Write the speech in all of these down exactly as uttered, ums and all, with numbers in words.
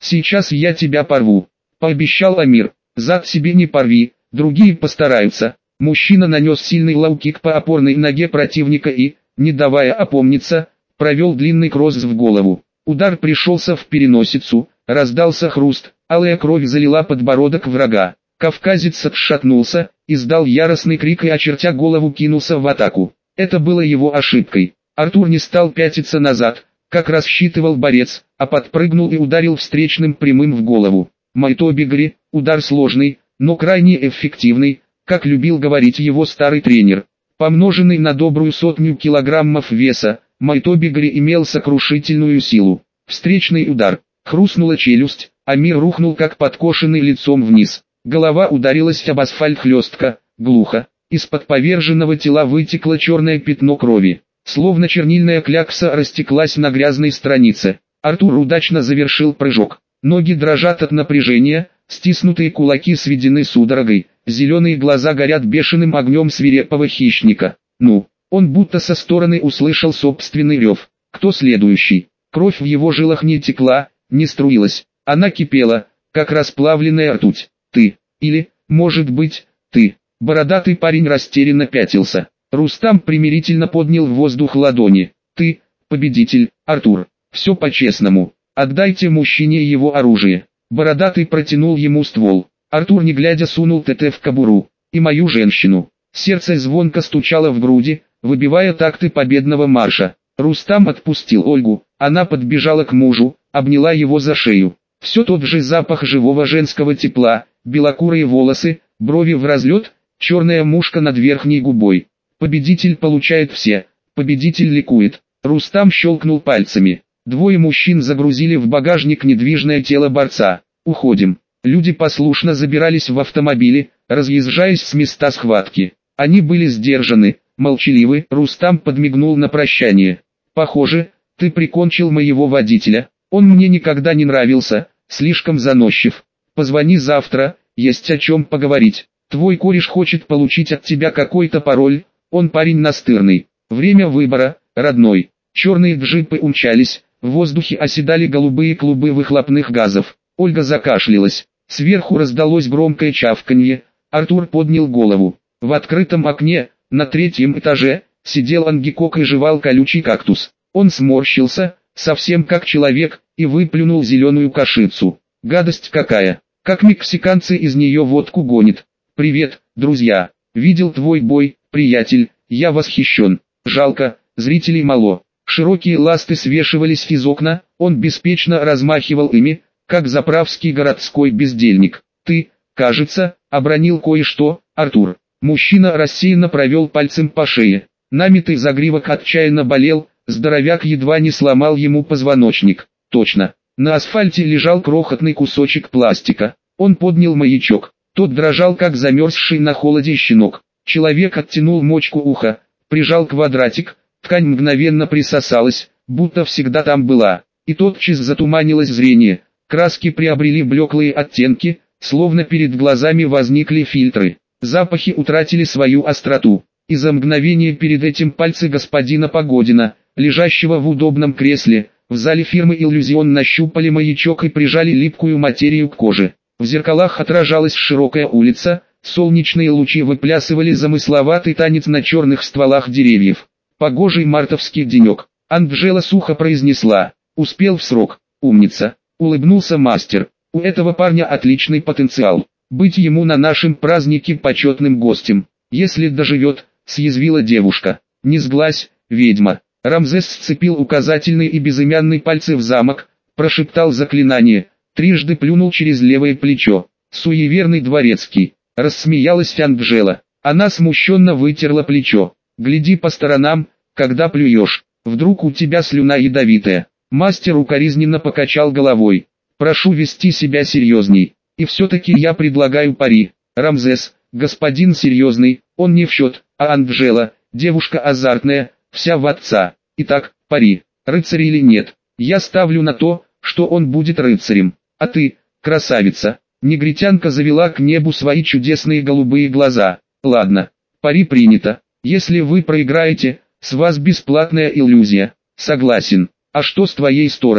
Сейчас я тебя порву, пообещал Амир. Зад себе не порви, другие постараются. Мужчина нанес сильный лоу-кик по опорной ноге противника и, не давая опомниться, провел длинный кросс в голову. Удар пришелся в переносицу, раздался хруст, алая кровь залила подбородок врага. Кавказец отшатнулся, издал яростный крик и, очертя голову, кинулся в атаку. Это было его ошибкой. Артур не стал пятиться назад, как рассчитывал борец, а подпрыгнул и ударил встречным прямым в голову. Майтобигри, удар сложный, но крайне эффективный, как любил говорить его старый тренер. Помноженный на добрую сотню килограммов веса, Майтобигри имел сокрушительную силу. Встречный удар. Хрустнула челюсть, Амир рухнул как подкошенный лицом вниз. Голова ударилась об асфальт хлестко, глухо. Из-под поверженного тела вытекло черное пятно крови. Словно чернильная клякса растеклась на грязной странице. Артур удачно завершил прыжок. Ноги дрожат от напряжения, стиснутые кулаки сведены судорогой, зеленые глаза горят бешеным огнем свирепого хищника. Ну, он будто со стороны услышал собственный рев. Кто следующий? Кровь в его жилах не текла, не струилась. Она кипела, как расплавленная ртуть. Ты, или, может быть, ты. Бородатый парень растерянно пятился. Рустам примирительно поднял в воздух ладони. Ты, победитель, Артур. Все по-честному. Отдайте мужчине его оружие. Бородатый протянул ему ствол. Артур не глядя сунул ТТ в кобуру. И мою женщину. Сердце звонко стучало в груди, выбивая такты победного марша. Рустам отпустил Ольгу. Она подбежала к мужу, обняла его за шею. Все тот же запах живого женского тепла, белокурые волосы, брови в разлет, черная мушка над верхней губой. Победитель получает все. Победитель ликует. Рустам щелкнул пальцами. Двое мужчин загрузили в багажник недвижное тело борца. Уходим. Люди послушно забирались в автомобили, разъезжаясь с места схватки. Они были сдержаны, молчаливы. Рустам подмигнул на прощание. Похоже, ты прикончил моего водителя. Он мне никогда не нравился, слишком заносчив. Позвони завтра, есть о чем поговорить. Твой кореш хочет получить от тебя какой-то пароль, он парень настырный. Время выбора, родной. Черные джипы умчались, в воздухе оседали голубые клубы выхлопных газов. Ольга закашлялась. Сверху раздалось громкое чавканье. Артур поднял голову. В открытом окне, на третьем этаже, сидел ангикок и жевал колючий кактус. Он сморщился, совсем как человек, и выплюнул зеленую кашицу. Гадость какая! Как мексиканцы из нее водку гонят. Привет, друзья. Видел твой бой, приятель, я восхищен. Жалко, зрителей мало. Широкие ласты свешивались из окна, он беспечно размахивал ими, как заправский городской бездельник. Ты, кажется, обронил кое-что, Артур. Мужчина рассеянно провел пальцем по шее. Намитый загривок отчаянно болел, здоровяк едва не сломал ему позвоночник. Точно. На асфальте лежал крохотный кусочек пластика. Он поднял маячок. Тот дрожал, как замерзший на холоде щенок. Человек оттянул мочку уха, прижал квадратик, ткань мгновенно присосалась, будто всегда там была. И тотчас затуманилось зрение. Краски приобрели блеклые оттенки, словно перед глазами возникли фильтры. Запахи утратили свою остроту. И за мгновение перед этим пальцы господина Погодина, лежащего в удобном кресле, в зале фирмы «Иллюзион», нащупали маячок и прижали липкую материю к коже. В зеркалах отражалась широкая улица, солнечные лучи выплясывали замысловатый танец на черных стволах деревьев. Погожий мартовский денек. Анджела сухо произнесла: «Успел в срок, умница», — улыбнулся мастер. «У этого парня отличный потенциал. Быть ему на нашем празднике почетным гостем. Если доживет», — съязвила девушка. «Не сглазь, ведьма». Рамзес сцепил указательный и безымянный пальцы в замок, прошептал заклинание, трижды плюнул через левое плечо. «Суеверный дворецкий», — рассмеялась Анджела. Она смущенно вытерла плечо. «Гляди по сторонам, когда плюешь, вдруг у тебя слюна ядовитая». Мастер укоризненно покачал головой. «Прошу вести себя серьезней. И все-таки я предлагаю пари. Рамзес, господин серьезный, он не в счет, а Анджела, девушка азартная, вся в отца. Итак, пари, рыцарь или нет. Я ставлю на то, что он будет рыцарем. А ты, красавица». Негритянка завела к небу свои чудесные голубые глаза. «Ладно, пари принято. Если вы проиграете, с вас бесплатная иллюзия». «Согласен. А что с твоей стороны?»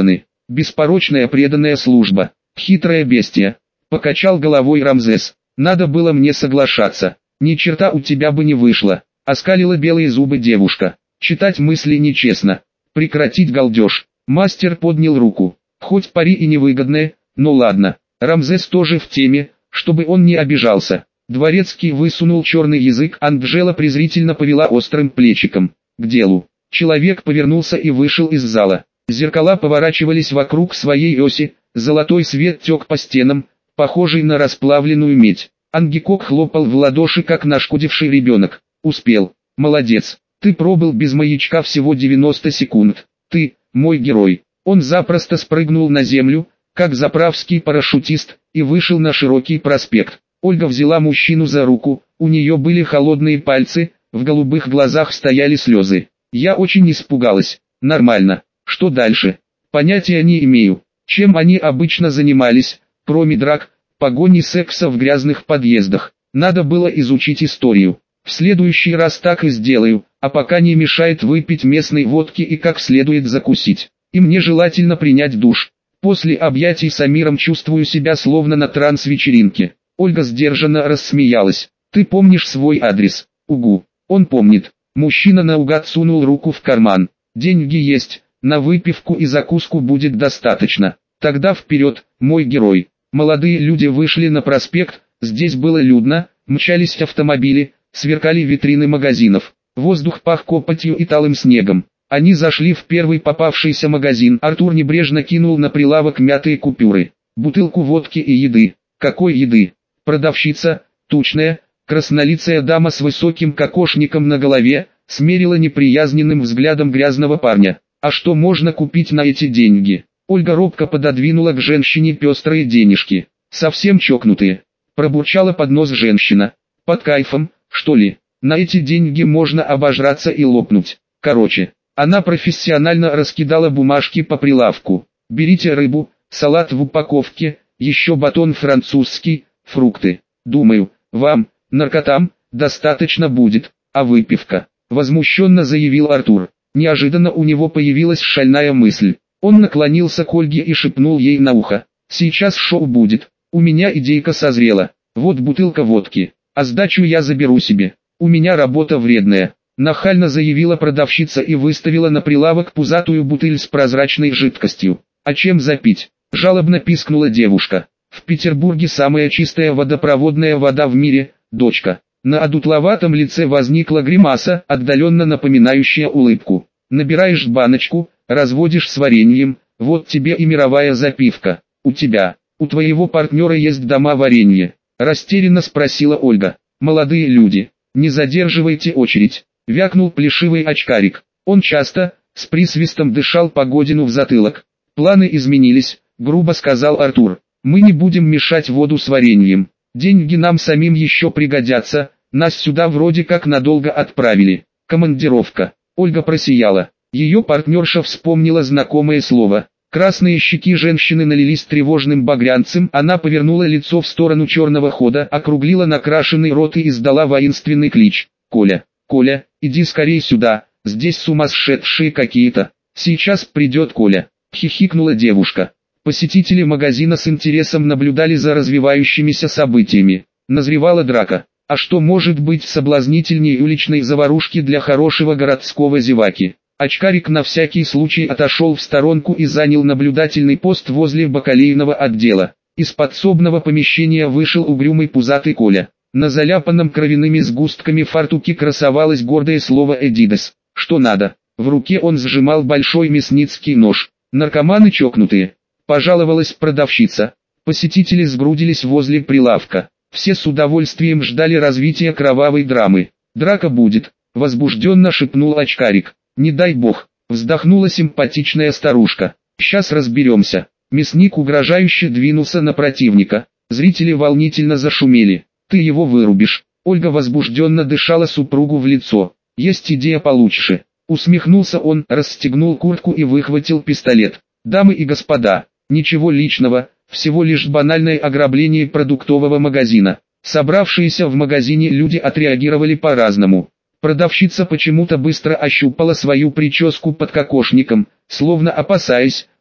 Беспорочная преданная служба. Хитрое бестия. Покачал головой Рамзес. Надо было мне соглашаться. Ни черта у тебя бы не вышло. Оскалила белые зубы девушка. Читать мысли нечестно. Прекратить галдеж. Мастер поднял руку. Хоть пари и невыгодное, но ладно. Рамзес тоже в теме, чтобы он не обижался. Дворецкий высунул черный язык, Анджела презрительно повела острым плечиком. К делу. Человек повернулся и вышел из зала. Зеркала поворачивались вокруг своей оси, золотой свет тек по стенам, похожий на расплавленную медь. Ангикок хлопал в ладоши, как нашкодивший ребенок. Успел. Молодец. Ты пробыл без маячка всего девяносто секунд. Ты, мой герой. Он запросто спрыгнул на землю, как заправский парашютист, и вышел на широкий проспект. Ольга взяла мужчину за руку, у нее были холодные пальцы, в голубых глазах стояли слезы. Я очень испугалась. Нормально. Что дальше? Понятия не имею. Чем они обычно занимались, кроме драк, погони, секса в грязных подъездах. Надо было изучить историю. В следующий раз так и сделаю, а пока не мешает выпить местной водки и как следует закусить. И мне желательно принять душ. После объятий с Амиром чувствую себя словно на транс-вечеринке. Ольга сдержанно рассмеялась. Ты помнишь свой адрес? Угу. Он помнит. Мужчина наугад сунул руку в карман. Деньги есть, на выпивку и закуску будет достаточно. Тогда вперед, мой герой. Молодые люди вышли на проспект, здесь было людно, мчались автомобили, сверкали витрины магазинов. Воздух пах копотью и талым снегом. Они зашли в первый попавшийся магазин. Артур небрежно кинул на прилавок мятые купюры. Бутылку водки и еды. Какой еды? Продавщица, тучная, краснолицая дама с высоким кокошником на голове, смерила неприязненным взглядом грязного парня. А что можно купить на эти деньги? Ольга робко пододвинула к женщине пестрые денежки. Совсем чокнутые. Пробурчала под нос женщина. Под кайфом, что ли? На эти деньги можно обожраться и лопнуть. Короче, она профессионально раскидала бумажки по прилавку. Берите рыбу, салат в упаковке, еще батон французский, фрукты. Думаю, вам, наркотам, достаточно будет, а выпивка? Возмущенно заявил Артур. Неожиданно у него появилась шальная мысль. Он наклонился к Ольге и шепнул ей на ухо. Сейчас шоу будет. У меня идейка созрела. Вот бутылка водки. А сдачу я заберу себе. У меня работа вредная. Нахально заявила продавщица и выставила на прилавок пузатую бутыль с прозрачной жидкостью. А чем запить? Жалобно пискнула девушка. В Петербурге самая чистая водопроводная вода в мире, дочка. На одутловатом лице возникла гримаса, отдаленно напоминающая улыбку. Набираешь баночку, разводишь с вареньем, вот тебе и мировая запивка. У тебя, у твоего партнера есть дома варенье? Растерянно спросила Ольга. Молодые люди, не задерживайте очередь. Вякнул плешивый очкарик. Он часто, с присвистом дышал Погодину в затылок. Планы изменились, грубо сказал Артур. Мы не будем мешать воду с вареньем. Деньги нам самим еще пригодятся, нас сюда вроде как надолго отправили. Командировка. Ольга просияла. Ее партнерша вспомнила знакомое слово. Красные щеки женщины налились тревожным багрянцем, она повернула лицо в сторону черного хода, округлила накрашенный рот и издала воинственный клич. «Коля, Коля, иди скорей сюда, здесь сумасшедшие какие-то. Сейчас придет Коля», — хихикнула девушка. Посетители магазина с интересом наблюдали за развивающимися событиями. Назревала драка. А что может быть соблазнительнее уличной заварушки для хорошего городского зеваки? Очкарик на всякий случай отошел в сторонку и занял наблюдательный пост возле бакалейного отдела. Из подсобного помещения вышел угрюмый пузатый Коля. На заляпанном кровяными сгустками фартуке красовалось гордое слово «Эдидас». Что надо? В руке он сжимал большой мясницкий нож. Наркоманы чокнутые. Пожаловалась продавщица. Посетители сгрудились возле прилавка. Все с удовольствием ждали развития кровавой драмы. «Драка будет», — возбужденно шепнул очкарик. «Не дай бог», — вздохнула симпатичная старушка. «Сейчас разберемся». Мясник угрожающе двинулся на противника. Зрители волнительно зашумели. «Ты его вырубишь». Ольга возбужденно дышала супругу в лицо. «Есть идея получше». Усмехнулся он, расстегнул куртку и выхватил пистолет. «Дамы и господа, ничего личного, всего лишь банальное ограбление продуктового магазина». Собравшиеся в магазине люди отреагировали по-разному. Продавщица почему-то быстро ощупала свою прическу под кокошником, словно опасаясь,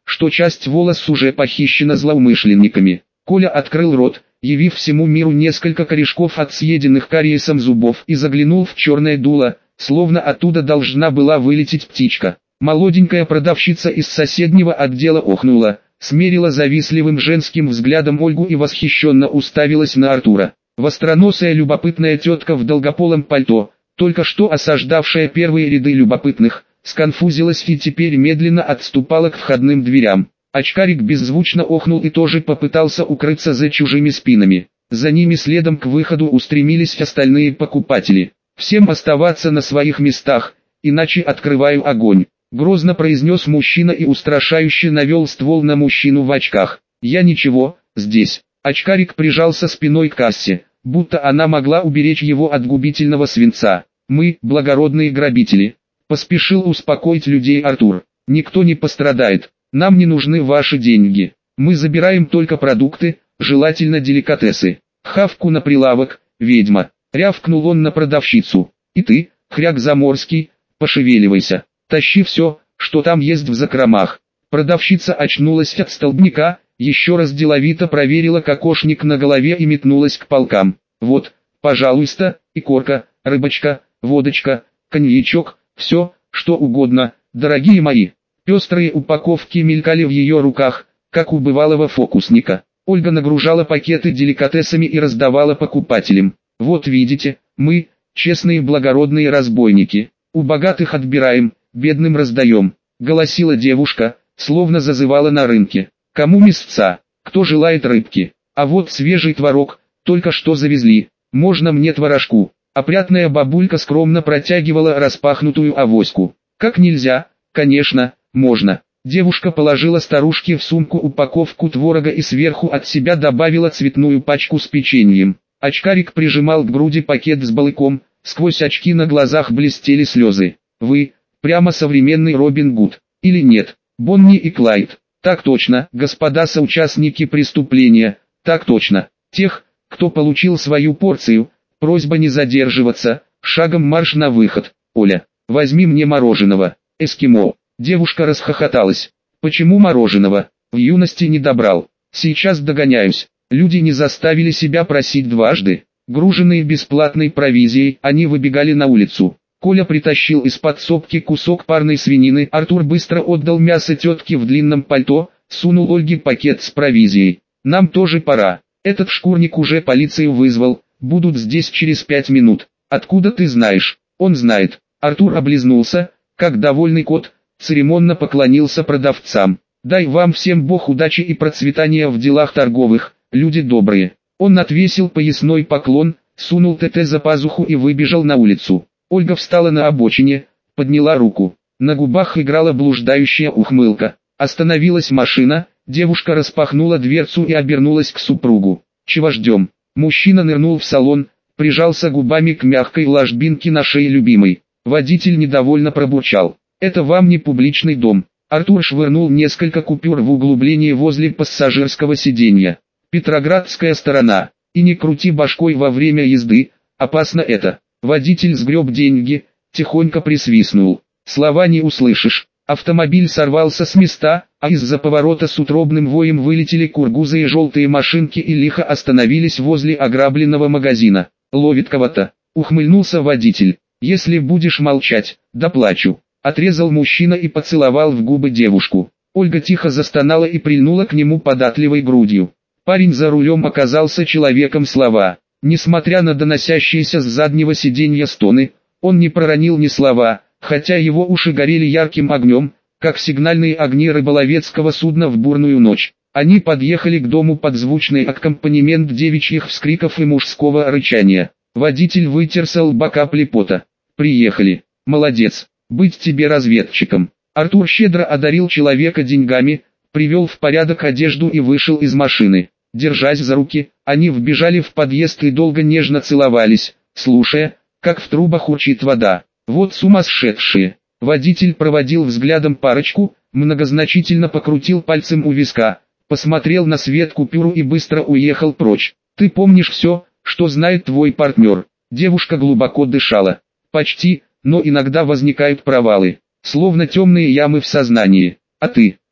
что часть волос уже похищена злоумышленниками. Коля открыл рот, явив всему миру несколько корешков от съеденных кариесом зубов, и заглянул в черное дуло, словно оттуда должна была вылететь птичка. Молоденькая продавщица из соседнего отдела охнула, смерила завистливым женским взглядом Ольгу и восхищенно уставилась на Артура. Востроносая любопытная тетка в долгополом пальто, только что осаждавшая первые ряды любопытных, сконфузилась и теперь медленно отступала к входным дверям. Очкарик беззвучно охнул и тоже попытался укрыться за чужими спинами. За ними следом к выходу устремились остальные покупатели. «Всем оставаться на своих местах, иначе открываю огонь», — грозно произнес мужчина и устрашающе навел ствол на мужчину в очках. «Я ничего, здесь». Очкарик прижался спиной к кассе, будто она могла уберечь его от губительного свинца. «Мы, благородные грабители», — поспешил успокоить людей Артур. «Никто не пострадает. Нам не нужны ваши деньги. Мы забираем только продукты, желательно деликатесы». «Хавку на прилавок, ведьма», — рявкнул он на продавщицу. «И ты, хряк заморский, пошевеливайся, тащи все, что там есть в закромах». Продавщица очнулась от столбняка, еще раз деловито проверила кокошник на голове и метнулась к полкам. «Вот, пожалуйста, икорка, рыбочка, водочка, коньячок, все, что угодно, дорогие мои». Пестрые упаковки мелькали в ее руках, как у бывалого фокусника. Ольга нагружала пакеты деликатесами и раздавала покупателям. «Вот видите, мы, честные благородные разбойники, у богатых отбираем, бедным раздаем», — голосила девушка, словно зазывала на рынке. «Кому мясца? Кто желает рыбки? А вот свежий творог, только что завезли. Можно мне творожку?» Опрятная бабулька скромно протягивала распахнутую авоську. «Как нельзя, конечно, можно». Девушка положила старушке в сумку упаковку творога и сверху от себя добавила цветную пачку с печеньем. Очкарик прижимал к груди пакет с балыком, сквозь очки на глазах блестели слезы. «Вы, прямо современный Робин Гуд, или нет? Бонни и Клайд». «Так точно, господа соучастники преступления, так точно. Тех, кто получил свою порцию, просьба не задерживаться, шагом марш на выход. Оля, возьми мне мороженого, эскимо». Девушка расхохоталась. «Почему мороженого? В юности не добрал. Сейчас догоняюсь». Люди не заставили себя просить дважды. Груженные бесплатной провизией, они выбегали на улицу. Коля притащил из подсобки кусок парной свинины. Артур быстро отдал мясо тетке в длинном пальто, сунул Ольге пакет с провизией. «Нам тоже пора. Этот шкурник уже полицию вызвал, будут здесь через пять минут». «Откуда ты знаешь?» «Он знает». Артур облизнулся, как довольный кот, церемонно поклонился продавцам. «Дай вам всем Бог удачи и процветания в делах торговых, люди добрые». Он отвесил поясной поклон, сунул ТТ за пазуху и выбежал на улицу. Ольга встала на обочине, подняла руку. На губах играла блуждающая ухмылка. Остановилась машина, девушка распахнула дверцу и обернулась к супругу. «Чего ждем?» Мужчина нырнул в салон, прижался губами к мягкой ложбинке на шее любимой. Водитель недовольно пробурчал. «Это вам не публичный дом». Артур швырнул несколько купюр в углубление возле пассажирского сиденья. «Петроградская сторона. И не крути башкой во время езды, опасно это». Водитель сгреб деньги, тихонько присвистнул. «Слова не услышишь». Автомобиль сорвался с места, а из-за поворота с утробным воем вылетели кургузы и желтые машинки и лихо остановились возле ограбленного магазина. «Ловит кого-то», — ухмыльнулся водитель. «Если будешь молчать, доплачу». Отрезал мужчина и поцеловал в губы девушку. Ольга тихо застонала и прильнула к нему податливой грудью. Парень за рулем оказался человеком слова. Несмотря на доносящиеся с заднего сиденья стоны, он не проронил ни слова, хотя его уши горели ярким огнем, как сигнальные огни рыболовецкого судна в бурную ночь. Они подъехали к дому под звучный аккомпанемент девичьих вскриков и мужского рычания. Водитель вытер с лба капли пота. «Приехали. Молодец. Быть тебе разведчиком». Артур щедро одарил человека деньгами, привел в порядок одежду и вышел из машины. Держась за руки, они вбежали в подъезд и долго нежно целовались, слушая, как в трубах урчит вода. «Вот сумасшедшие». Водитель проводил взглядом парочку, многозначительно покрутил пальцем у виска, посмотрел на свет купюру и быстро уехал прочь. «Ты помнишь все, что знает твой партнер?» Девушка глубоко дышала. «Почти, но иногда возникают провалы, словно темные ямы в сознании. А ты?»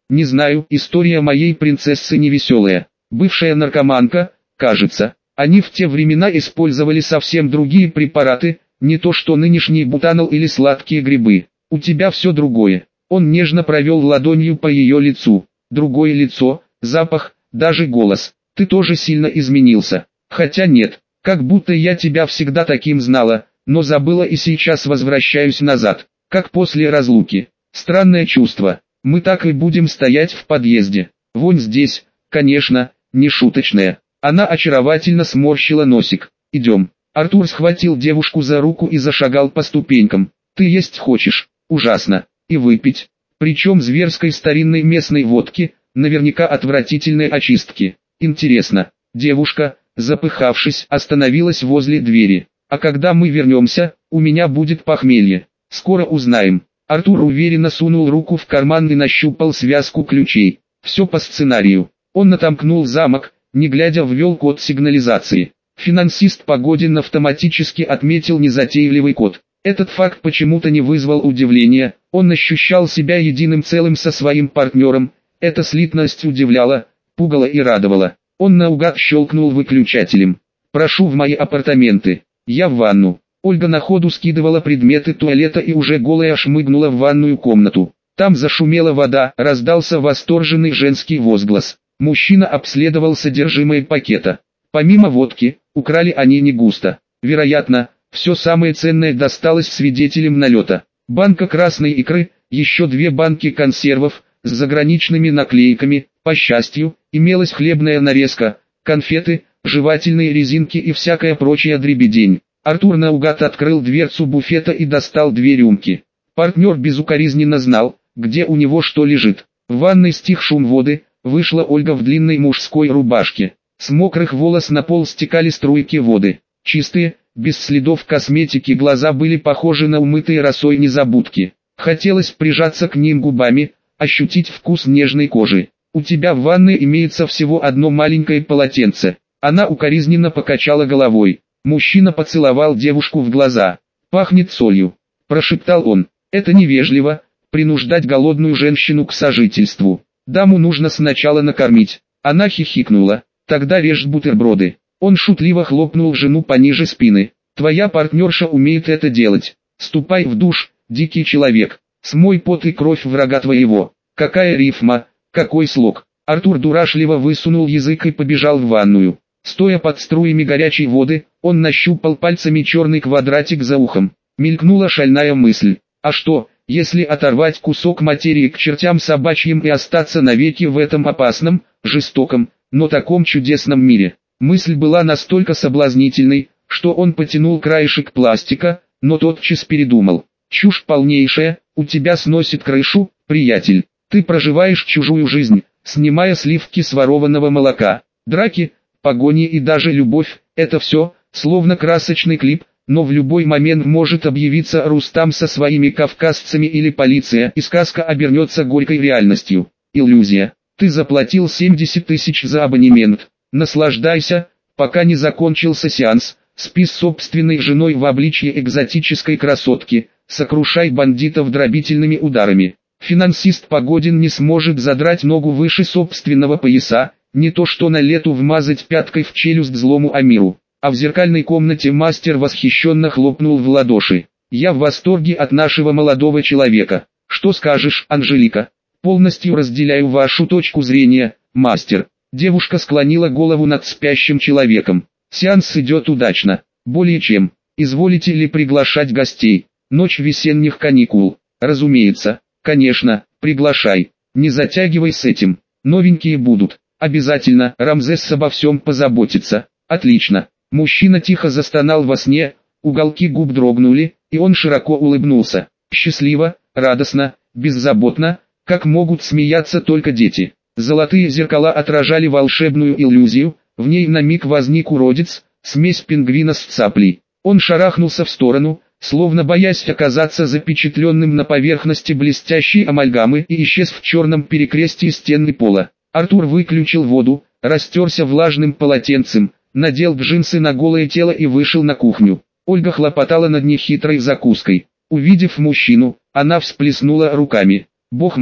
Не знаю, история моей принцессы невеселая. Бывшая наркоманка, кажется. Они в те времена использовали совсем другие препараты, не то что нынешний бутанол или сладкие грибы. У тебя все другое. Он нежно провел ладонью по ее лицу. Другое лицо, запах, даже голос. Ты тоже сильно изменился. Хотя нет, как будто я тебя всегда таким знала, но забыла и сейчас возвращаюсь назад, как после разлуки. Странное чувство. Мы так и будем стоять в подъезде. Вонь здесь, конечно, не шуточная. Она очаровательно сморщила носик. Идем. Артур схватил девушку за руку и зашагал по ступенькам. Ты есть хочешь? Ужасно. И выпить. Причем зверской старинной местной водки, наверняка отвратительной очистки. Интересно. Девушка, запыхавшись, остановилась возле двери. А когда мы вернемся, у меня будет похмелье. Скоро узнаем. Артур уверенно сунул руку в карман и нащупал связку ключей. Все по сценарию. Он отомкнул замок, не глядя ввел код сигнализации. Финансист Погодин автоматически отметил незатейливый код. Этот факт почему-то не вызвал удивления, он ощущал себя единым целым со своим партнером. Эта слитность удивляла, пугала и радовала. Он наугад щелкнул выключателем. «Прошу в мои апартаменты. Я в ванну». Ольга на ходу скидывала предметы туалета и уже голая шмыгнула в ванную комнату. Там зашумела вода, раздался восторженный женский возглас. Мужчина обследовал содержимое пакета. Помимо водки, украли они не густо. Вероятно, все самое ценное досталось свидетелям налета. Банка красной икры, еще две банки консервов, с заграничными наклейками, по счастью, имелась хлебная нарезка, конфеты, жевательные резинки и всякая прочая дребедень. Артур наугад открыл дверцу буфета и достал две рюмки. Партнер безукоризненно знал, где у него что лежит. В ванной стих шум воды, вышла Ольга в длинной мужской рубашке. С мокрых волос на пол стекали струйки воды. Чистые, без следов косметики глаза были похожи на умытые росой незабудки. Хотелось прижаться к ним губами, ощутить вкус нежной кожи. «У тебя в ванной имеется всего одно маленькое полотенце». Она укоризненно покачала головой. Мужчина поцеловал девушку в глаза. «Пахнет солью», – прошептал он. «Это невежливо, принуждать голодную женщину к сожительству. Даму нужно сначала накормить». Она хихикнула. «Тогда режь бутерброды». Он шутливо хлопнул жену пониже спины. «Твоя партнерша умеет это делать. Ступай в душ, дикий человек. Смой пот и кровь врага твоего». Какая рифма, какой слог. Артур дурашливо высунул язык и побежал в ванную. Стоя под струями горячей воды, он нащупал пальцами черный квадратик за ухом. Мелькнула шальная мысль. А что, если оторвать кусок материи к чертям собачьим и остаться навеки в этом опасном, жестоком, но таком чудесном мире? Мысль была настолько соблазнительной, что он потянул краешек пластика, но тотчас передумал. Чушь полнейшая, у тебя сносит крышу, приятель. Ты проживаешь чужую жизнь, снимая сливки с ворованного молока. Драки, погони и даже любовь – это все, словно красочный клип, но в любой момент может объявиться Рустам со своими кавказцами или полиция, и сказка обернется горькой реальностью. Иллюзия. Ты заплатил семьдесят тысяч за абонемент. Наслаждайся, пока не закончился сеанс, спи с собственной женой в обличье экзотической красотки, сокрушай бандитов дробительными ударами. Финансист Погодин не сможет задрать ногу выше собственного пояса, не то что на лету вмазать пяткой в челюсть злому Амиру. А в зеркальной комнате мастер восхищенно хлопнул в ладоши. «Я в восторге от нашего молодого человека. Что скажешь, Анжелика?» «Полностью разделяю вашу точку зрения, мастер». Девушка склонила голову над спящим человеком. «Сеанс идет удачно. Более чем. Изволите ли приглашать гостей? Ночь весенних каникул». «Разумеется, конечно, приглашай. Не затягивай с этим. Новенькие будут. Обязательно, Рамзес обо всем позаботится». «Отлично». Мужчина тихо застонал во сне, уголки губ дрогнули, и он широко улыбнулся. Счастливо, радостно, беззаботно, как могут смеяться только дети. Золотые зеркала отражали волшебную иллюзию, в ней на миг возник уродец, смесь пингвина с цаплей. Он шарахнулся в сторону, словно боясь оказаться запечатленным на поверхности блестящей амальгамы, и исчез в черном перекрестии стены пола. Артур выключил воду, растерся влажным полотенцем, надел джинсы на голое тело и вышел на кухню. Ольга хлопотала над нехитрой закуской. Увидев мужчину, она всплеснула руками. «Бог мой,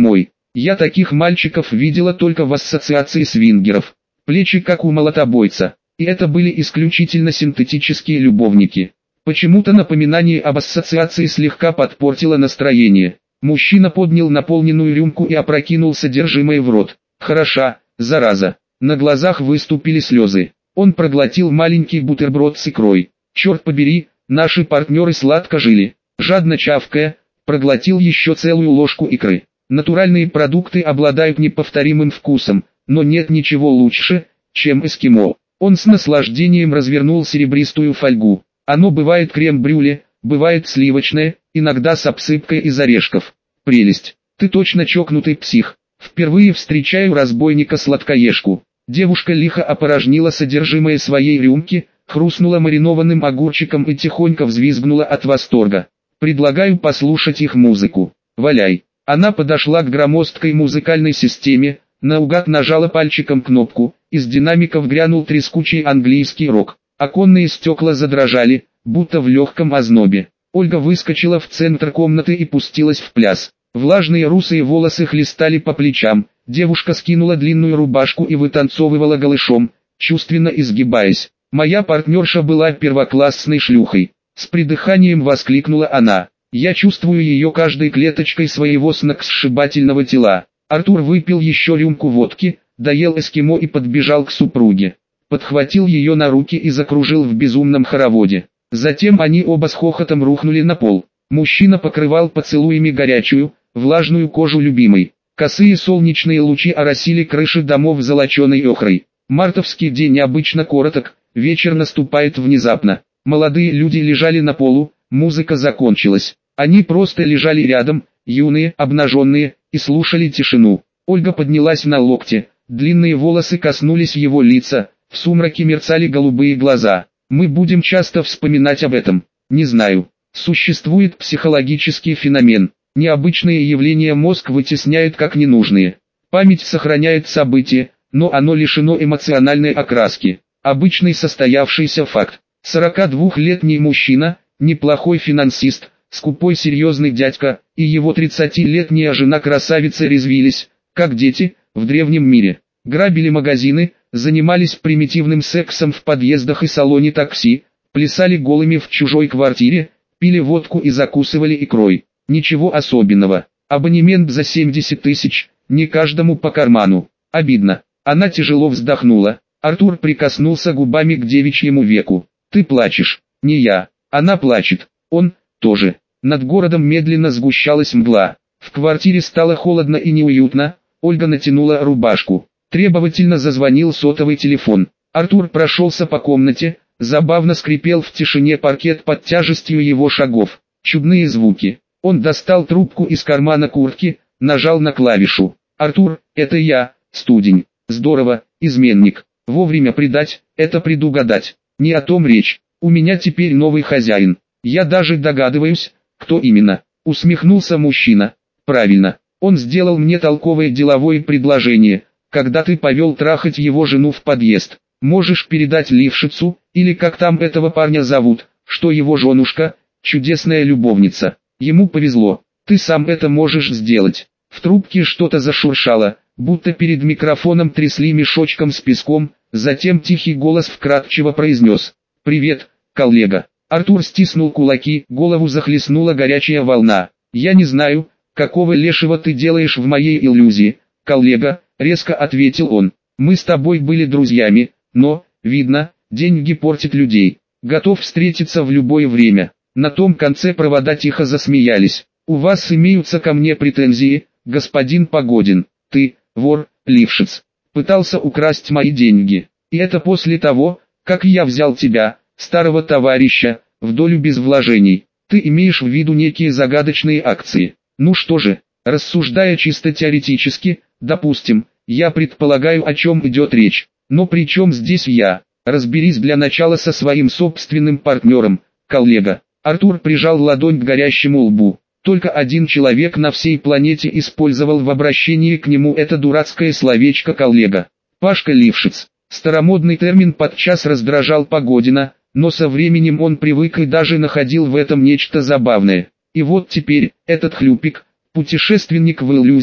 Я таких мальчиков видела только в ассоциации свингеров. Плечи как у молотобойца. И это были исключительно синтетические любовники. Почему-то напоминание об ассоциации слегка подпортило настроение. Мужчина поднял наполненную рюмку и опрокинул содержимое в рот. Хороша, зараза. На глазах выступили слезы. Он проглотил маленький бутерброд с икрой. Черт побери, наши партнеры сладко жили. Жадно чавкая, проглотил еще целую ложку икры. Натуральные продукты обладают неповторимым вкусом, но нет ничего лучше, чем эскимо. Он с наслаждением развернул серебристую фольгу. Оно бывает крем-брюле, бывает сливочное, иногда с обсыпкой из орешков. Прелесть. Ты точно чокнутый псих. Впервые встречаю разбойника-сладкоежку. Девушка лихо опорожнила содержимое своей рюмки, хрустнула маринованным огурчиком и тихонько взвизгнула от восторга. Предлагаю послушать их музыку. Валяй. Она подошла к громоздкой музыкальной системе, наугад нажала пальчиком кнопку, из динамиков грянул трескучий английский рок. Оконные стекла задрожали, будто в легком ознобе. Ольга выскочила в центр комнаты и пустилась в пляс. Влажные русые волосы хлестали по плечам, девушка скинула длинную рубашку и вытанцовывала голышом, чувственно изгибаясь. Моя партнерша была первоклассной шлюхой. С придыханием воскликнула она. Я чувствую ее каждой клеточкой своего сногсшибательного тела. Артур выпил еще рюмку водки, доел эскимо и подбежал к супруге. Подхватил ее на руки и закружил в безумном хороводе. Затем они оба с хохотом рухнули на пол. Мужчина покрывал поцелуями горячую, влажную кожу любимой. Косые солнечные лучи оросили крыши домов золоченой охрой. Мартовский день обычно короток, вечер наступает внезапно. Молодые люди лежали на полу, музыка закончилась. Они просто лежали рядом, юные, обнаженные, и слушали тишину. Ольга поднялась на локте, длинные волосы коснулись его лица, в сумраке мерцали голубые глаза. Мы будем часто вспоминать об этом. Не знаю. Существует психологический феномен. Необычные явления мозг вытесняет как ненужные. Память сохраняет события, но оно лишено эмоциональной окраски. Обычный состоявшийся факт. сорокадвухлетний мужчина, неплохой финансист, скупой серьезный дядька, и его тридцатилетняя жена-красавица резвились, как дети, в древнем мире. Грабили магазины, занимались примитивным сексом в подъездах и салоне такси, плясали голыми в чужой квартире, пили водку и закусывали икрой. Ничего особенного. Абонемент за семьдесят тысяч, не каждому по карману. Обидно. Она тяжело вздохнула. Артур прикоснулся губами к девичьему веку. Ты плачешь. Не я. Она плачет. Он тоже. Над городом медленно сгущалась мгла. В квартире стало холодно и неуютно. Ольга натянула рубашку. Требовательно зазвонил сотовый телефон. Артур прошелся по комнате, забавно скрипел в тишине паркет под тяжестью его шагов. Чудные звуки. Он достал трубку из кармана куртки, нажал на клавишу. «Артур, это я, студень. Здорово, изменник. Вовремя предать, это предугадать. Не о том речь. У меня теперь новый хозяин. Я даже догадываюсь, кто именно». Усмехнулся мужчина. «Правильно. Он сделал мне толковое деловое предложение, когда ты повел трахать его жену в подъезд. Можешь передать Лившицу, или как там этого парня зовут, что его женушка, чудесная любовница. Ему повезло. Ты сам это можешь сделать». В трубке что-то зашуршало, будто перед микрофоном трясли мешочком с песком, затем тихий голос вкратчиво произнес: «Привет, коллега». Артур стиснул кулаки, голову захлестнула горячая волна. «Я не знаю, какого лешего ты делаешь в моей иллюзии, коллега», — резко ответил он. «Мы с тобой были друзьями, но, видно, деньги портят людей. Готов встретиться в любое время». На том конце провода тихо засмеялись. «У вас имеются ко мне претензии, господин Погодин. Ты, вор, Лившиц, пытался украсть мои деньги. И это после того, как я взял тебя, старого товарища, в долю без вложений. Ты имеешь в виду некие загадочные акции. Ну что же, рассуждая чисто теоретически, допустим, я предполагаю, о чем идет речь. Но при чем здесь я? Разберись для начала со своим собственным партнером, коллега». Артур прижал ладонь к горящему лбу. Только один человек на всей планете использовал в обращении к нему это дурацкое словечко «коллега». Пашка Лившиц. Старомодный термин подчас раздражал Погодина, но со временем он привык и даже находил в этом нечто забавное. И вот теперь, этот хлюпик, путешественник в иллюзии,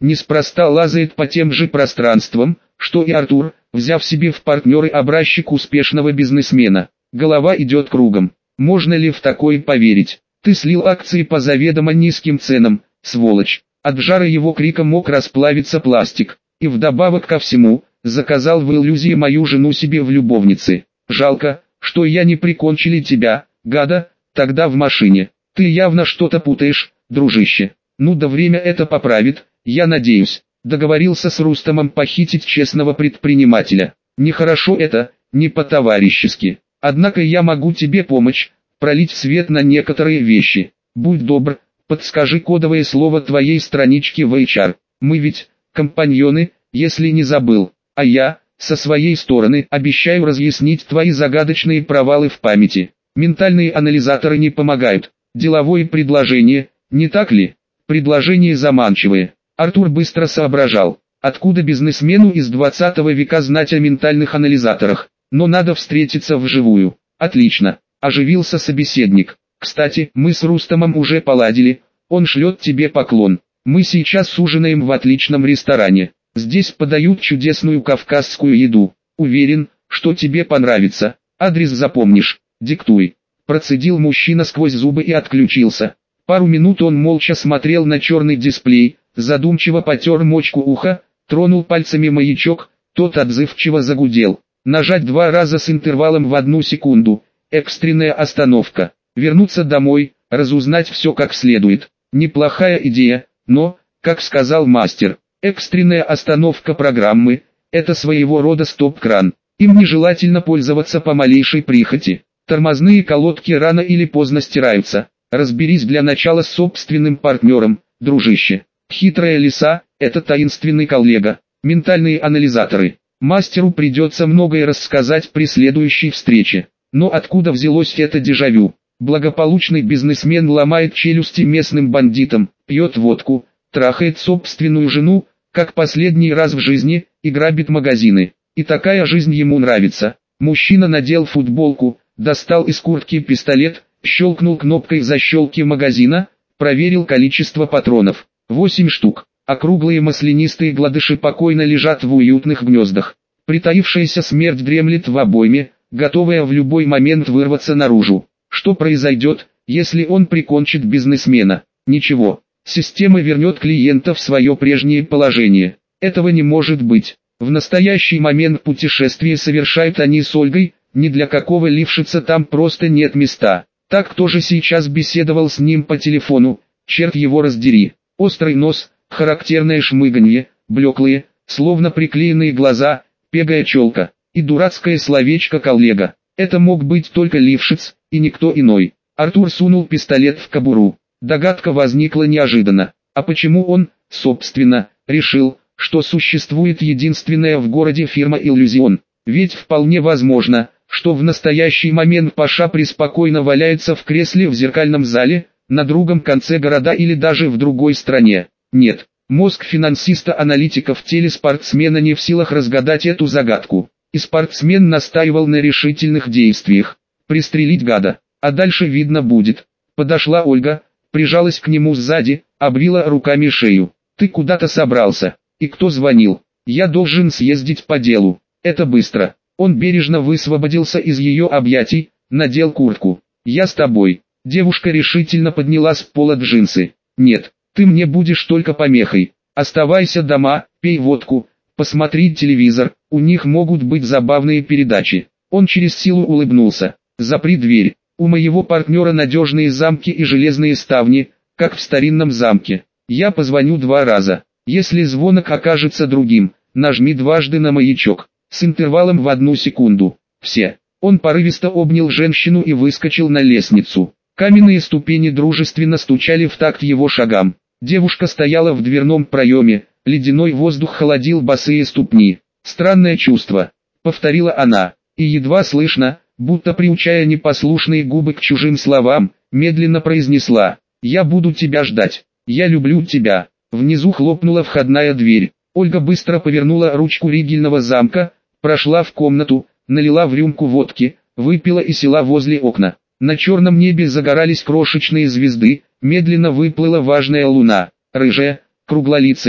неспроста лазает по тем же пространствам, что и Артур, взяв себе в партнеры образчик успешного бизнесмена. Голова идет кругом. Можно ли в такое поверить? Ты слил акции по заведомо низким ценам, сволочь. От жара его крика мог расплавиться пластик. И вдобавок ко всему, заказал в иллюзии мою жену себе в любовнице. Жалко, что я не прикончили тебя, гада, тогда в машине. Ты явно что-то путаешь, дружище. Ну да время это поправит, я надеюсь. Договорился с Рустамом похитить честного предпринимателя. Нехорошо это, не по-товарищески. Однако я могу тебе помочь, пролить свет на некоторые вещи. Будь добр, подскажи кодовое слово твоей странички в эйч ар. Мы ведь компаньоны, если не забыл. А я, со своей стороны, обещаю разъяснить твои загадочные провалы в памяти. Ментальные анализаторы не помогают. Деловое предложение, не так ли? Предложение заманчивое. Артур быстро соображал, откуда бизнесмену из двадцатого века знать о ментальных анализаторах, но надо встретиться вживую. Отлично, оживился собеседник. Кстати, мы с Рустамом уже поладили, он шлет тебе поклон. Мы сейчас ужинаем в отличном ресторане. Здесь подают чудесную кавказскую еду. Уверен, что тебе понравится. Адрес запомнишь, диктуй. Процедил мужчина сквозь зубы и отключился. Пару минут он молча смотрел на черный дисплей, задумчиво потер мочку уха, тронул пальцами маячок, тот отзывчиво загудел. Нажать два раза с интервалом в одну секунду. Экстренная остановка. Вернуться домой, разузнать все как следует. Неплохая идея, но, как сказал мастер, экстренная остановка программы – это своего рода стоп-кран. Им нежелательно пользоваться по малейшей прихоти. Тормозные колодки рано или поздно стираются. Разберись для начала с собственным партнером, дружище. Хитрая лиса – это таинственный коллега. Ментальные анализаторы. Мастеру придется многое рассказать при следующей встрече. Но откуда взялось это дежавю? Благополучный бизнесмен ломает челюсти местным бандитам, пьет водку, трахает собственную жену, как последний раз в жизни, и грабит магазины. И такая жизнь ему нравится. Мужчина надел футболку, достал из куртки пистолет, щелкнул кнопкой защелки магазина, проверил количество патронов. Восемь штук. Округлые маслянистые гладыши покойно лежат в уютных гнездах. Притаившаяся смерть дремлет в обойме, готовая в любой момент вырваться наружу. Что произойдет, если он прикончит бизнесмена? Ничего. Система вернет клиента в свое прежнее положение. Этого не может быть. В настоящий момент путешествие совершают они с Ольгой, ни для какого Лившица там просто нет места. Так кто же сейчас беседовал с ним по телефону, черт его раздери. Острый нос, характерное шмыганье, блеклые, словно приклеенные глаза, пегая челка и дурацкое словечко коллега. Это мог быть только Лившиц, и никто иной. Артур сунул пистолет в кобуру. Догадка возникла неожиданно. А почему он, собственно, решил, что существует единственная в городе фирма «Иллюзион»? Ведь вполне возможно, что в настоящий момент Паша преспокойно валяется в кресле в зеркальном зале, на другом конце города или даже в другой стране. Нет, мозг финансиста-аналитика в теле спортсмена не в силах разгадать эту загадку. И спортсмен настаивал на решительных действиях. Пристрелить гада, а дальше видно будет. Подошла Ольга, прижалась к нему сзади, обвила руками шею. Ты куда-то собрался? И кто звонил? Я должен съездить по делу. Это быстро. Он бережно высвободился из ее объятий, надел куртку. Я с тобой. Девушка решительно подняла с пола джинсы. Нет, ты мне будешь только помехой. Оставайся дома, пей водку, посмотри телевизор, у них могут быть забавные передачи. Он через силу улыбнулся. Запри дверь. У моего партнера надежные замки и железные ставни, как в старинном замке. Я позвоню два раза. Если звонок окажется другим, нажми дважды на маячок, с интервалом в одну секунду. Все. Он порывисто обнял женщину и выскочил на лестницу. Каменные ступени дружественно стучали в такт его шагам. Девушка стояла в дверном проеме, ледяной воздух холодил босые ступни. «Странное чувство», — повторила она, и едва слышно, будто приучая непослушные губы к чужим словам, медленно произнесла: «Я буду тебя ждать, я люблю тебя». Внизу хлопнула входная дверь. Ольга быстро повернула ручку ригельного замка, прошла в комнату, налила в рюмку водки, выпила и села возле окна. На черном небе загорались крошечные звезды, медленно выплыла важная луна, рыжая, круглолицая,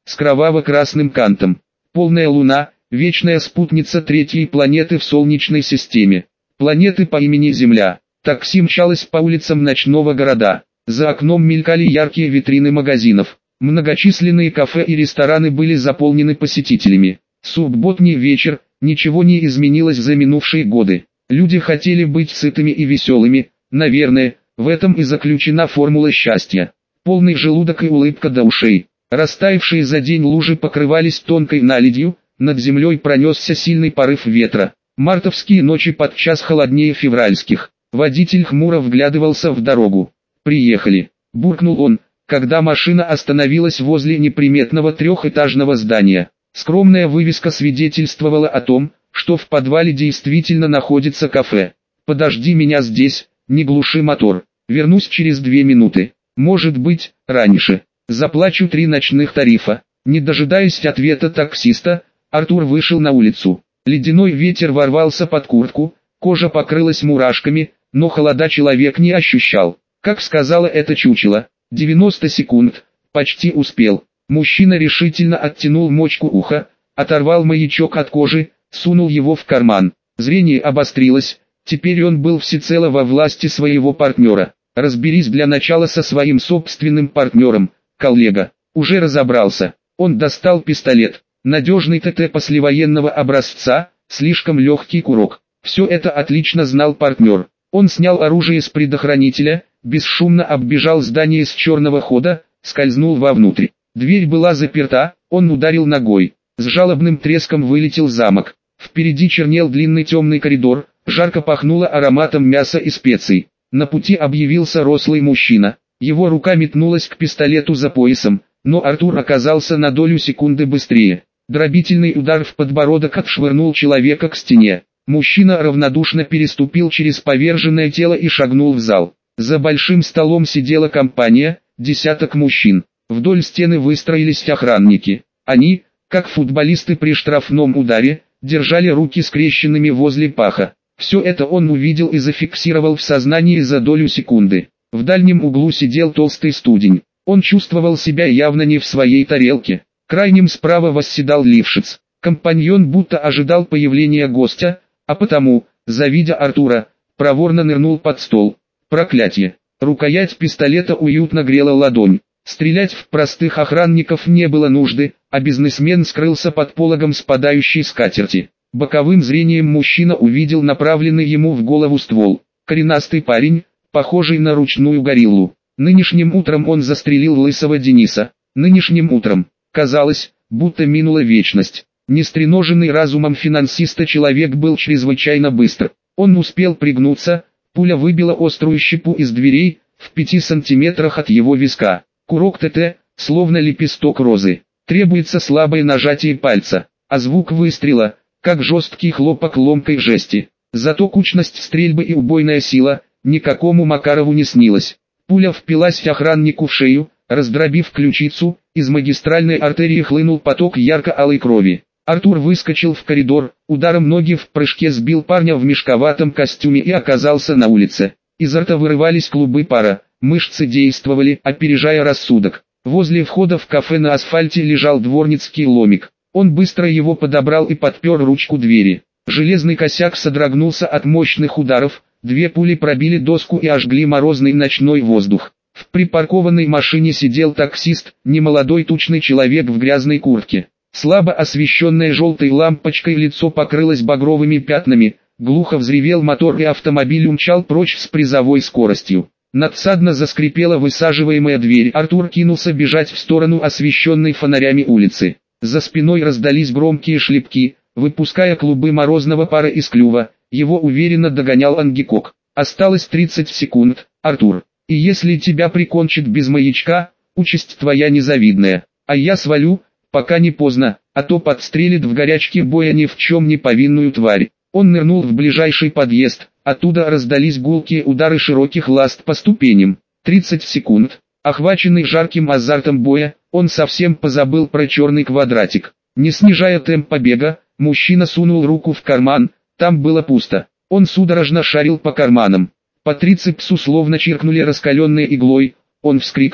с кроваво-красным кантом. Полная луна, вечная спутница третьей планеты в Солнечной системе. Планеты по имени Земля. Такси мчалось по улицам ночного города. За окном мелькали яркие витрины магазинов. Многочисленные кафе и рестораны были заполнены посетителями. Субботний вечер, ничего не изменилось за минувшие годы. Люди хотели быть сытыми и веселыми, наверное, в этом и заключена формула счастья. Полный желудок и улыбка до ушей. Растаявшие за день лужи покрывались тонкой наледью, над землей пронесся сильный порыв ветра. Мартовские ночи подчас холоднее февральских. Водитель хмуро вглядывался в дорогу. «Приехали», — буркнул он, когда машина остановилась возле неприметного трехэтажного здания. Скромная вывеска свидетельствовала о том, что в подвале действительно находится кафе. «Подожди меня здесь, не глуши мотор. Вернусь через две минуты. Может быть, раньше. Заплачу три ночных тарифа». Не дожидаясь ответа таксиста, Артур вышел на улицу. Ледяной ветер ворвался под куртку, кожа покрылась мурашками, но холода человек не ощущал. Как сказала это чучело, девяносто секунд, почти успел. Мужчина решительно оттянул мочку уха, оторвал маячок от кожи, сунул его в карман. Зрение обострилось, теперь он был всецело во власти своего партнера. Разберись для начала со своим собственным партнером, коллега. Уже разобрался. Он достал пистолет, надежный ТТ послевоенного образца, слишком легкий курок. Все это отлично знал партнер. Он снял оружие с предохранителя, бесшумно оббежал здание с черного хода, скользнул вовнутрь. Дверь была заперта, он ударил ногой. С жалобным треском вылетел замок. Впереди чернел длинный темный коридор, жарко пахнуло ароматом мяса и специй. На пути объявился рослый мужчина. Его рука метнулась к пистолету за поясом, но Артур оказался на долю секунды быстрее. Дробительный удар в подбородок отшвырнул человека к стене. Мужчина равнодушно переступил через поверженное тело и шагнул в зал. За большим столом сидела компания, десяток мужчин. Вдоль стены выстроились охранники. Они, как футболисты при штрафном ударе, держали руки скрещенными возле паха. Все это он увидел и зафиксировал в сознании за долю секунды. В дальнем углу сидел толстый студень. Он чувствовал себя явно не в своей тарелке. Крайним справа восседал Лившиц. Компаньон будто ожидал появления гостя, а потому, завидя Артура, проворно нырнул под стол. Проклятье! Рукоять пистолета уютно грела ладонь. Стрелять в простых охранников не было нужды, а бизнесмен скрылся под пологом спадающей скатерти. Боковым зрением мужчина увидел направленный ему в голову ствол. Коренастый парень, похожий на ручную гориллу. Нынешним утром он застрелил лысого Дениса. Нынешним утром. Казалось, будто минула вечность. Нестреноженный разумом финансиста человек был чрезвычайно быстр. Он успел пригнуться, пуля выбила острую щепу из дверей, в пяти сантиметрах от его виска. Курок ТТ, словно лепесток розы. Требуется слабое нажатие пальца, а звук выстрела, как жесткий хлопок ломкой жести. Зато кучность стрельбы и убойная сила, никакому Макарову не снилось. Пуля впилась охраннику в шею, раздробив ключицу, из магистральной артерии хлынул поток ярко-алой крови. Артур выскочил в коридор, ударом ноги в прыжке сбил парня в мешковатом костюме и оказался на улице. Изо рта вырывались клубы пара, мышцы действовали, опережая рассудок. Возле входа в кафе на асфальте лежал дворницкий ломик. Он быстро его подобрал и подпер ручку двери. Железный косяк содрогнулся от мощных ударов, две пули пробили доску и ожгли морозный ночной воздух. В припаркованной машине сидел таксист, немолодой тучный человек в грязной куртке. Слабо освещенное желтой лампочкой лицо покрылось багровыми пятнами, глухо взревел мотор и автомобиль умчал прочь с призовой скоростью. Надсадно заскрипела высаживаемая дверь. Артур кинулся бежать в сторону освещенной фонарями улицы. За спиной раздались громкие шлепки, выпуская клубы морозного пара из клюва. Его уверенно догонял Ангикок. Осталось тридцать секунд, Артур. И если тебя прикончат без маячка, участь твоя незавидная. А я свалю, пока не поздно, а то подстрелит в горячке боя ни в чем не повинную тварь. Он нырнул в ближайший подъезд, оттуда раздались гулкие удары широких ласт по ступеням. тридцать секунд. Охваченный жарким азартом боя, он совсем позабыл про черный квадратик. Не снижая темп побега, мужчина сунул руку в карман, там было пусто. Он судорожно шарил по карманам. По трицепсу словно чиркнули раскаленной иглой, он вскрикнул,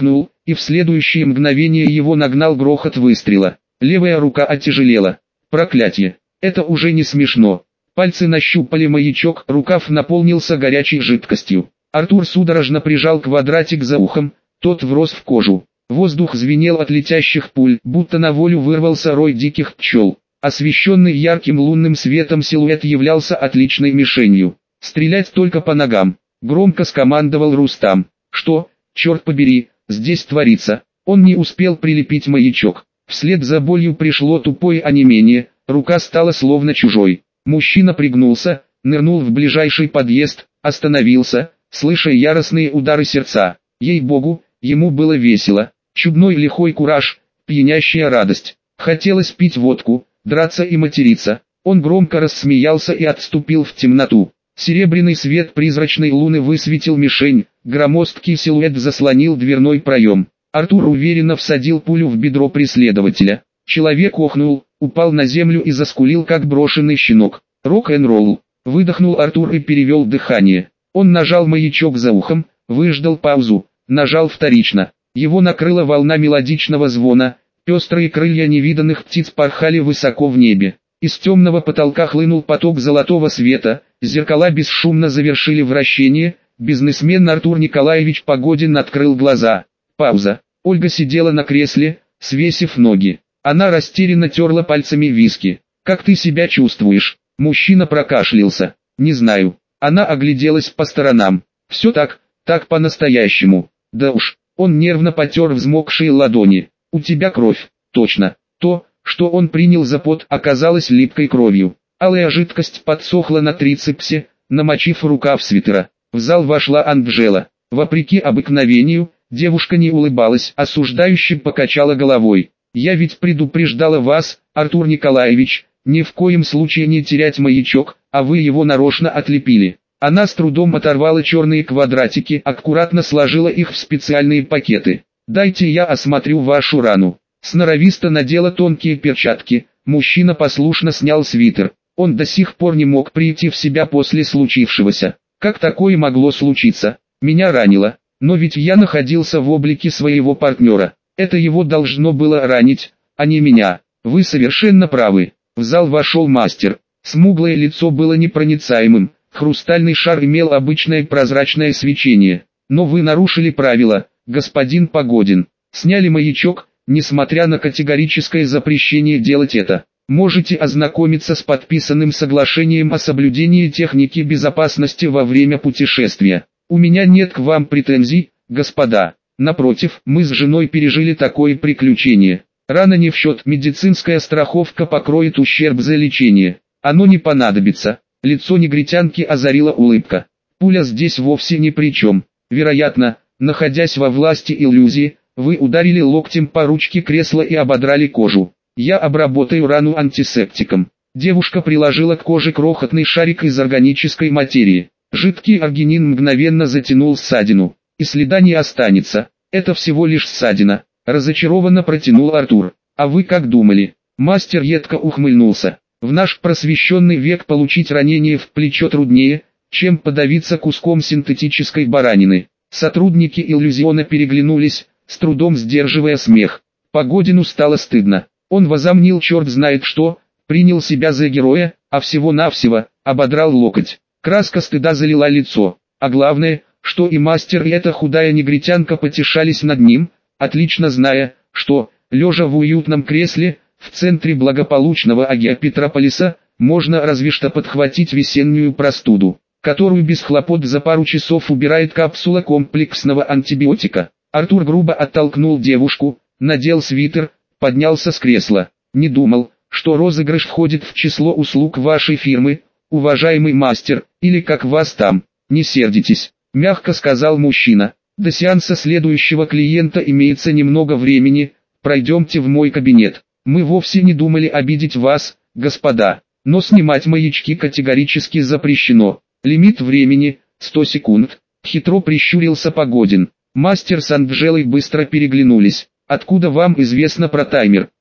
и в следующее мгновение его нагнал грохот выстрела. Левая рука оттяжелела. Проклятье! Это уже не смешно. Пальцы нащупали маячок, рукав наполнился горячей жидкостью. Артур судорожно прижал квадратик за ухом, тот врос в кожу. Воздух звенел от летящих пуль, будто на волю вырвался рой диких пчел. Освещенный ярким лунным светом силуэт являлся отличной мишенью. «Стрелять только по ногам», — громко скомандовал Рустам. «Что, черт побери, здесь творится?» Он не успел прилепить маячок. Вслед за болью пришло тупое онемение, рука стала словно чужой. Мужчина пригнулся, нырнул в ближайший подъезд, остановился, слыша яростные удары сердца. Ей-богу, ему было весело. Чудной лихой кураж, пьянящая радость. Хотелось пить водку, драться и материться. Он громко рассмеялся и отступил в темноту. Серебряный свет призрачной луны высветил мишень, громоздкий силуэт заслонил дверной проем. Артур уверенно всадил пулю в бедро преследователя. Человек охнул, упал на землю и заскулил как брошенный щенок. «Рок-н-ролл!» — выдохнул Артур и перевел дыхание. Он нажал маячок за ухом, выждал паузу, нажал вторично. Его накрыла волна мелодичного звона, пестрые крылья невиданных птиц порхали высоко в небе. Из темного потолка хлынул поток золотого света, зеркала бесшумно завершили вращение, бизнесмен Артур Николаевич Погодин открыл глаза. Пауза. Ольга сидела на кресле, свесив ноги. Она растерянно терла пальцами виски. «Как ты себя чувствуешь?» Мужчина прокашлялся. «Не знаю». Она огляделась по сторонам. «Все так, так по-настоящему». «Да уж». Он нервно потер взмокшие ладони. «У тебя кровь». «Точно». То, что он принял за пот, оказалось липкой кровью. Алая жидкость подсохла на трицепсе, намочив рукав свитера. В зал вошла Анжела. Вопреки обыкновению, девушка не улыбалась, осуждающе покачала головой. «Я ведь предупреждала вас, Артур Николаевич, ни в коем случае не терять маячок, а вы его нарочно отлепили». Она с трудом оторвала черные квадратики, аккуратно сложила их в специальные пакеты. «Дайте я осмотрю вашу рану». Сноровисто надела тонкие перчатки, мужчина послушно снял свитер. Он до сих пор не мог прийти в себя после случившегося. Как такое могло случиться? Меня ранило, но ведь я находился в облике своего партнера. Это его должно было ранить, а не меня. Вы совершенно правы. В зал вошел мастер. Смуглое лицо было непроницаемым, хрустальный шар имел обычное прозрачное свечение. Но вы нарушили правила, господин Погодин. Сняли маячок, несмотря на категорическое запрещение делать это. Можете ознакомиться с подписанным соглашением о соблюдении техники безопасности во время путешествия. У меня нет к вам претензий, господа. Напротив, мы с женой пережили такое приключение. Рана не в счет, медицинская страховка покроет ущерб за лечение. Оно не понадобится. Лицо негритянки озарила улыбка. Пуля здесь вовсе ни при чем. Вероятно, находясь во власти иллюзии, вы ударили локтем по ручке кресла и ободрали кожу. Я обработаю рану антисептиком. Девушка приложила к коже крохотный шарик из органической материи. Жидкий аргинин мгновенно затянул ссадину. И следа не останется. Это всего лишь ссадина. Разочарованно протянул Артур. А вы как думали? Мастер едко ухмыльнулся. В наш просвещенный век получить ранение в плечо труднее, чем подавиться куском синтетической баранины. Сотрудники иллюзиона переглянулись, с трудом сдерживая смех. Погодину стало стыдно. Он возомнил черт знает что, принял себя за героя, а всего-навсего, ободрал локоть. Краска стыда залила лицо. А главное, что и мастер, и эта худая негритянка потешались над ним, отлично зная, что, лежа в уютном кресле, в центре благополучного Агиопетрополиса, можно разве что подхватить весеннюю простуду, которую без хлопот за пару часов убирает капсула комплексного антибиотика. Артур грубо оттолкнул девушку, надел свитер, поднялся с кресла. Не думал, что розыгрыш входит в число услуг вашей фирмы, уважаемый мастер, или как вас там. Не сердитесь, мягко сказал мужчина. До сеанса следующего клиента имеется немного времени, пройдемте в мой кабинет. Мы вовсе не думали обидеть вас, господа, но снимать маячки категорически запрещено. Лимит времени – сто секунд. Хитро прищурился Погодин. Мастер с Анжелой быстро переглянулись. Откуда вам известно про таймер?